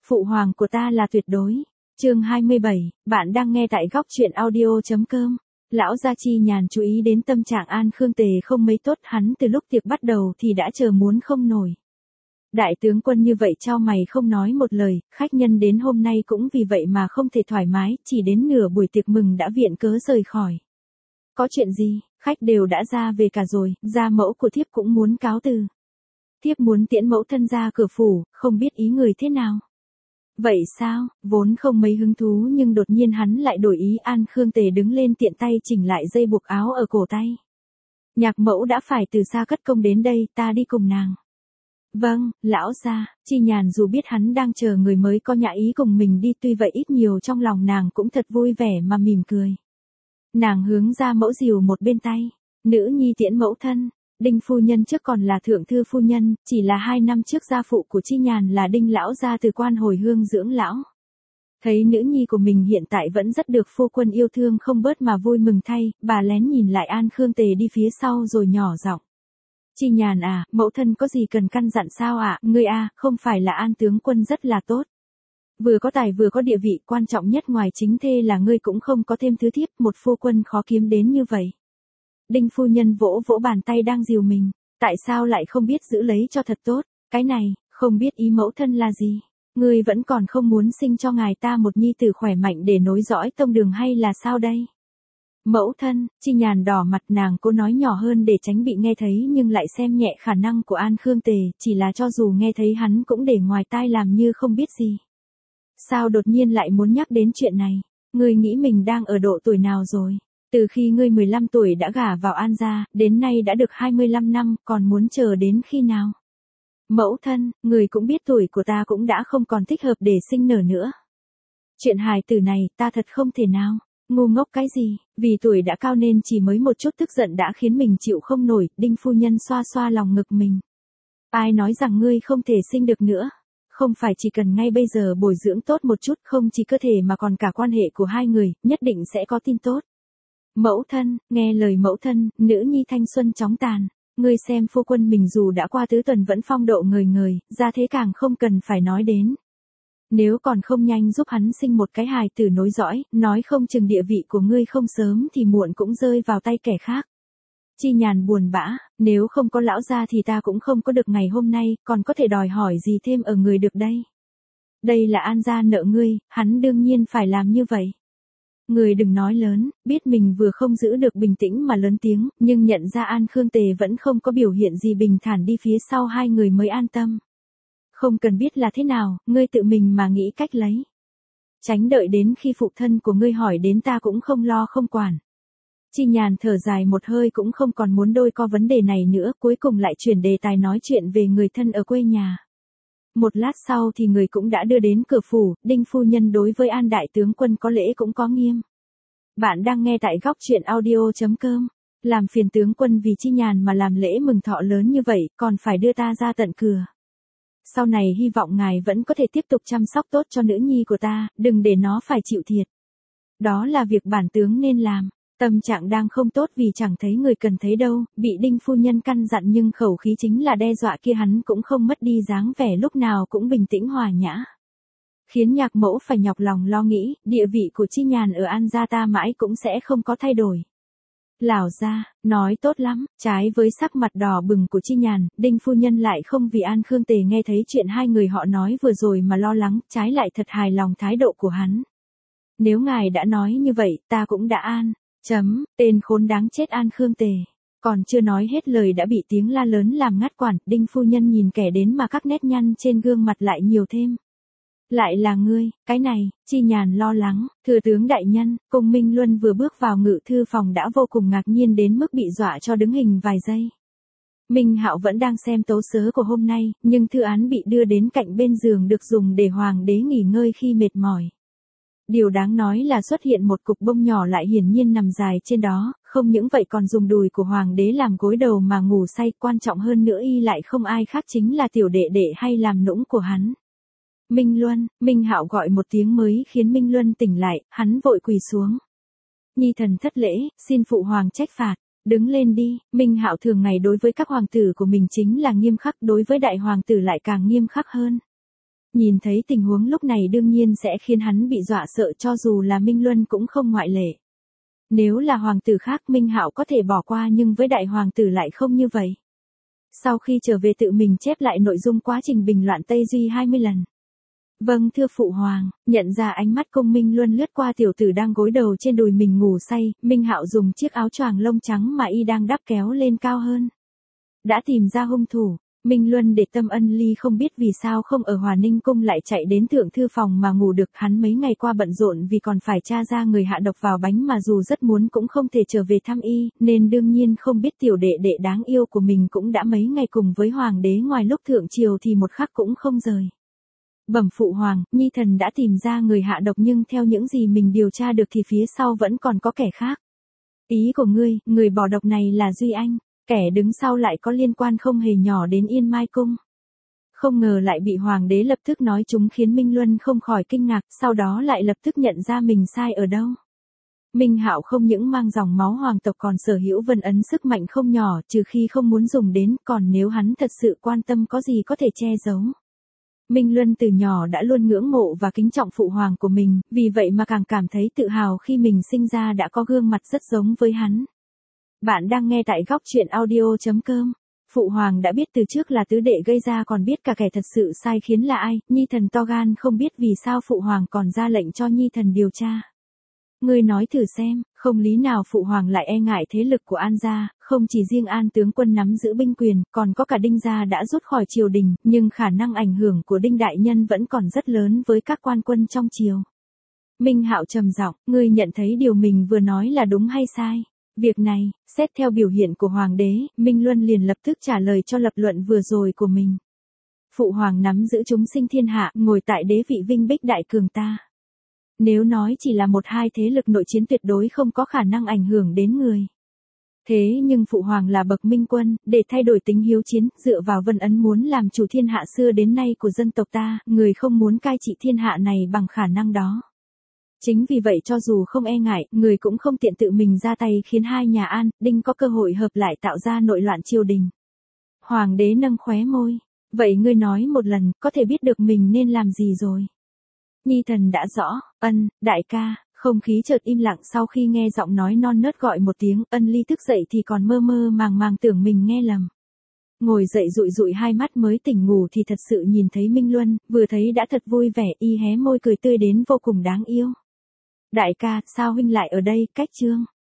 Phụ hoàng của ta là tuyệt đối. Chương 27, bạn đang nghe tại góc truyện audio.com. Lão gia Chi Nhàn chú ý đến tâm trạng An Khương Tề không mấy tốt, hắn từ lúc tiệc bắt đầu thì đã chờ muốn không nổi. Đại tướng quân như vậy chau mày không nói một lời, khách nhân đến hôm nay cũng vì vậy mà không thể thoải mái, chỉ đến nửa buổi tiệc mừng đã viện cớ rời khỏi. Có chuyện gì, khách đều đã ra về cả rồi, gia mẫu của thiếp cũng muốn cáo từ. Thiếp muốn tiễn mẫu thân ra cửa phủ, không biết ý người thế nào. Vậy sao, vốn không mấy hứng thú nhưng đột nhiên hắn lại đổi ý. An Khương Tề đứng lên tiện tay chỉnh lại dây buộc áo ở cổ tay. Nhạc mẫu đã phải từ xa cất công đến đây, ta đi cùng nàng. Vâng, lão gia. Chi Nhàn dù biết hắn đang chờ người mới có nhã ý cùng mình đi, tuy vậy ít nhiều trong lòng nàng cũng thật vui vẻ mà mỉm cười. Nàng hướng ra mẫu dìu một bên tay. Nữ nhi tiễn mẫu thân. Đinh phu nhân trước còn là thượng thư phu nhân, chỉ là 2 năm trước gia phụ của Chi Nhàn là Đinh lão gia từ quan hồi hương dưỡng lão. Thấy nữ nhi của mình hiện tại vẫn rất được phu quân yêu thương không bớt mà vui mừng thay, bà lén nhìn lại An Khương Tề đi phía sau rồi nhỏ giọng. Chi Nhàn à, mẫu thân có gì cần căn dặn sao ạ? Ngươi à, không phải là An tướng quân rất là tốt. Vừa có tài vừa có địa vị, quan trọng nhất ngoài chính thê là ngươi cũng không có thêm thứ thiếp, một phu quân khó kiếm đến như vậy. Đinh phu nhân vỗ vỗ bàn tay đang dìu mình, tại sao lại không biết giữ lấy cho thật tốt, cái này, không biết ý mẫu thân là gì, ngươi vẫn còn không muốn sinh cho ngài ta một nhi tử khỏe mạnh để nối dõi tông đường hay là sao đây? Mẫu thân, Chi Nhàn đỏ mặt, nàng cố nói nhỏ hơn để tránh bị nghe thấy nhưng lại xem nhẹ khả năng của An Khương Tề, chỉ là cho dù nghe thấy hắn cũng để ngoài tai làm như không biết gì. Sao đột nhiên lại muốn nhắc đến chuyện này, ngươi nghĩ mình đang ở độ tuổi nào rồi? Từ khi ngươi 15 tuổi đã gả vào An gia, đến nay đã được 25 năm, còn muốn chờ đến khi nào? Mẫu thân, người cũng biết tuổi của ta cũng đã không còn thích hợp để sinh nở nữa. Chuyện hài tử này, ta thật không thể nào. Ngu ngốc cái gì, vì tuổi đã cao nên chỉ mới một chút tức giận đã khiến mình chịu không nổi. Đinh phu nhân xoa xoa lòng ngực mình. Ai nói rằng ngươi không thể sinh được nữa? Không phải chỉ cần ngay bây giờ bồi dưỡng tốt một chút, không chỉ cơ thể mà còn cả quan hệ của hai người, nhất định sẽ có tin tốt. Mẫu thân, nghe lời mẫu thân, nữ nhi thanh xuân chóng tàn. Ngươi xem phu quân mình dù đã qua tứ tuần vẫn phong độ ngời ngời, ra thế càng không cần phải nói đến. Nếu còn không nhanh giúp hắn sinh một cái hài tử nối dõi, nói không chừng địa vị của ngươi không sớm thì muộn cũng rơi vào tay kẻ khác. Chi Nhàn buồn bã, nếu không có lão gia thì ta cũng không có được ngày hôm nay, còn có thể đòi hỏi gì thêm ở người được đây. Đây là An gia nợ ngươi, hắn đương nhiên phải làm như vậy. Người đừng nói lớn, biết mình vừa không giữ được bình tĩnh mà lớn tiếng, nhưng nhận ra An Khương Tề vẫn không có biểu hiện gì, bình thản đi phía sau hai người mới an tâm. Không cần biết là thế nào, ngươi tự mình mà nghĩ cách lấy. Tránh đợi đến khi phụ thân của ngươi hỏi đến ta cũng không lo không quản. Chi Nhàn thở dài một hơi cũng không còn muốn đôi co vấn đề này nữa, cuối cùng lại chuyển đề tài nói chuyện về người thân ở quê nhà. Một lát sau thì người cũng đã đưa đến cửa phủ. Đinh phu nhân đối với An đại tướng quân có lễ cũng có nghiêm. Bạn đang nghe tại góc truyện audio.com. Làm phiền tướng quân vì Chi Nhàn mà làm lễ mừng thọ lớn như vậy, còn phải đưa ta ra tận cửa. Sau này hy vọng ngài vẫn có thể tiếp tục chăm sóc tốt cho nữ nhi của ta, đừng để nó phải chịu thiệt. Đó là việc bản tướng nên làm. Tâm trạng đang không tốt vì chẳng thấy người cần thấy đâu, bị Đinh phu nhân căn dặn nhưng khẩu khí chính là đe dọa kia, hắn cũng không mất đi dáng vẻ lúc nào cũng bình tĩnh hòa nhã. Khiến nhạc mẫu phải nhọc lòng lo nghĩ, địa vị của Chi Nhàn ở An gia ta mãi cũng sẽ không có thay đổi. Lão gia, nói tốt lắm, trái với sắc mặt đỏ bừng của Chi Nhàn, Đinh phu nhân lại không vì An Khương Tề nghe thấy chuyện hai người họ nói vừa rồi mà lo lắng, trái lại thật hài lòng thái độ của hắn. Nếu ngài đã nói như vậy, ta cũng đã an. Tên khốn đáng chết An Khương Tề. Còn chưa nói hết lời đã bị tiếng la lớn làm ngắt quãng. Đinh phu nhân nhìn kẻ đến mà các nét nhăn trên gương mặt lại nhiều thêm. Lại là ngươi, cái này, Chi Nhàn lo lắng. Thừa tướng đại nhân, Cung Minh Luân vừa bước vào ngự thư phòng đã vô cùng ngạc nhiên đến mức bị dọa cho đứng hình vài giây. Minh Hạo vẫn đang xem tấu sớ của hôm nay, nhưng thư án bị đưa đến cạnh bên giường được dùng để hoàng đế nghỉ ngơi khi mệt mỏi. Điều đáng nói là xuất hiện một cục bông nhỏ lại hiển nhiên nằm dài trên đó, không những vậy còn dùng đùi của hoàng đế làm gối đầu mà ngủ say, quan trọng hơn nữa y lại không ai khác chính là tiểu đệ đệ hay làm nũng của hắn. Minh Luân, Minh Hạo gọi một tiếng mới khiến Minh Luân tỉnh lại, hắn vội quỳ xuống. Nhi thần thất lễ, xin phụ hoàng trách phạt. Đứng lên đi. Minh Hạo thường ngày đối với các hoàng tử của mình chính là nghiêm khắc, đối với đại hoàng tử lại càng nghiêm khắc hơn. Nhìn thấy tình huống lúc này đương nhiên sẽ khiến hắn bị dọa sợ, cho dù là Minh Luân cũng không ngoại lệ. Nếu là hoàng tử khác Minh Hạo có thể bỏ qua, nhưng với đại hoàng tử lại không như vậy. Sau khi trở về tự mình chép lại nội dung quá trình bình loạn Tây Duy 20 lần. Vâng thưa phụ hoàng, nhận ra ánh mắt Cung Minh Luân lướt qua tiểu tử đang gối đầu trên đùi mình ngủ say, Minh Hạo dùng chiếc áo choàng lông trắng mà y đang đắp kéo lên cao hơn. Đã tìm ra hung thủ. Minh Luân để tâm Ân Ly không biết vì sao không ở Hòa Ninh cung lại chạy đến thượng thư phòng mà ngủ được, hắn mấy ngày qua bận rộn vì còn phải tra ra người hạ độc vào bánh mà dù rất muốn cũng không thể trở về thăm y, nên đương nhiên không biết tiểu đệ đệ đáng yêu của mình cũng đã mấy ngày cùng với hoàng đế, ngoài lúc thượng triều thì một khắc cũng không rời. Bẩm phụ hoàng, nhi thần đã tìm ra người hạ độc, nhưng theo những gì mình điều tra được thì phía sau vẫn còn có kẻ khác. Ý của ngươi, người bỏ độc này là Duy Anh. Kẻ đứng sau lại có liên quan không hề nhỏ đến Yên Mai Cung. Không ngờ lại bị hoàng đế lập tức nói trúng, khiến Minh Luân không khỏi kinh ngạc, sau đó lại lập tức nhận ra mình sai ở đâu. Minh Hạo không những mang dòng máu hoàng tộc còn sở hữu vân ấn sức mạnh không nhỏ, trừ khi không muốn dùng đến, còn nếu hắn thật sự quan tâm có gì có thể che giấu. Minh Luân từ nhỏ đã luôn ngưỡng mộ và kính trọng phụ hoàng của mình, vì vậy mà càng cảm thấy tự hào khi mình sinh ra đã có gương mặt rất giống với hắn. Bạn đang nghe tại góc truyện audio.com. Phụ hoàng đã biết từ trước là tứ đệ gây ra, còn biết cả kẻ thật sự sai khiến là ai. Nhi thần to gan không biết vì sao phụ hoàng còn ra lệnh cho nhi thần điều tra. Ngươi nói thử xem, không lý nào phụ hoàng lại e ngại thế lực của An gia, không chỉ riêng An tướng quân nắm giữ binh quyền, còn có cả Đinh gia đã rút khỏi triều đình, nhưng khả năng ảnh hưởng của Đinh đại nhân vẫn còn rất lớn với các quan quân trong triều. Minh Hạo trầm giọng, ngươi nhận thấy điều mình vừa nói là đúng hay sai? Việc này, xét theo biểu hiện của hoàng đế, Minh Luân liền lập tức trả lời cho lập luận vừa rồi của mình. Phụ hoàng nắm giữ chúng sinh thiên hạ, ngồi tại đế vị vinh bích đại cường ta. Nếu nói chỉ là một hai thế lực nội chiến tuyệt đối không có khả năng ảnh hưởng đến người. Thế nhưng phụ hoàng là bậc minh quân, để thay đổi tính hiếu chiến, dựa vào vân ấn muốn làm chủ thiên hạ xưa đến nay của dân tộc ta, người không muốn cai trị thiên hạ này bằng khả năng đó. Chính vì vậy cho dù không e ngại, người cũng không tiện tự mình ra tay khiến hai nhà An, Đinh có cơ hội hợp lại tạo ra nội loạn triều đình. Hoàng đế nâng khóe môi. Vậy ngươi nói một lần, có thể biết được mình nên làm gì rồi. Nhi thần đã rõ. Ân, đại ca. Không khí chợt im lặng sau khi nghe giọng nói non nớt gọi một tiếng. Ân Ly thức dậy thì còn mơ mơ màng màng tưởng mình nghe lầm. Ngồi dậy dụi dụi hai mắt mới tỉnh ngủ thì thật sự nhìn thấy Minh Luân, vừa thấy đã thật vui vẻ, y hé môi cười tươi đến vô cùng đáng yêu. Đại ca, sao huynh lại ở đây? Cách Trương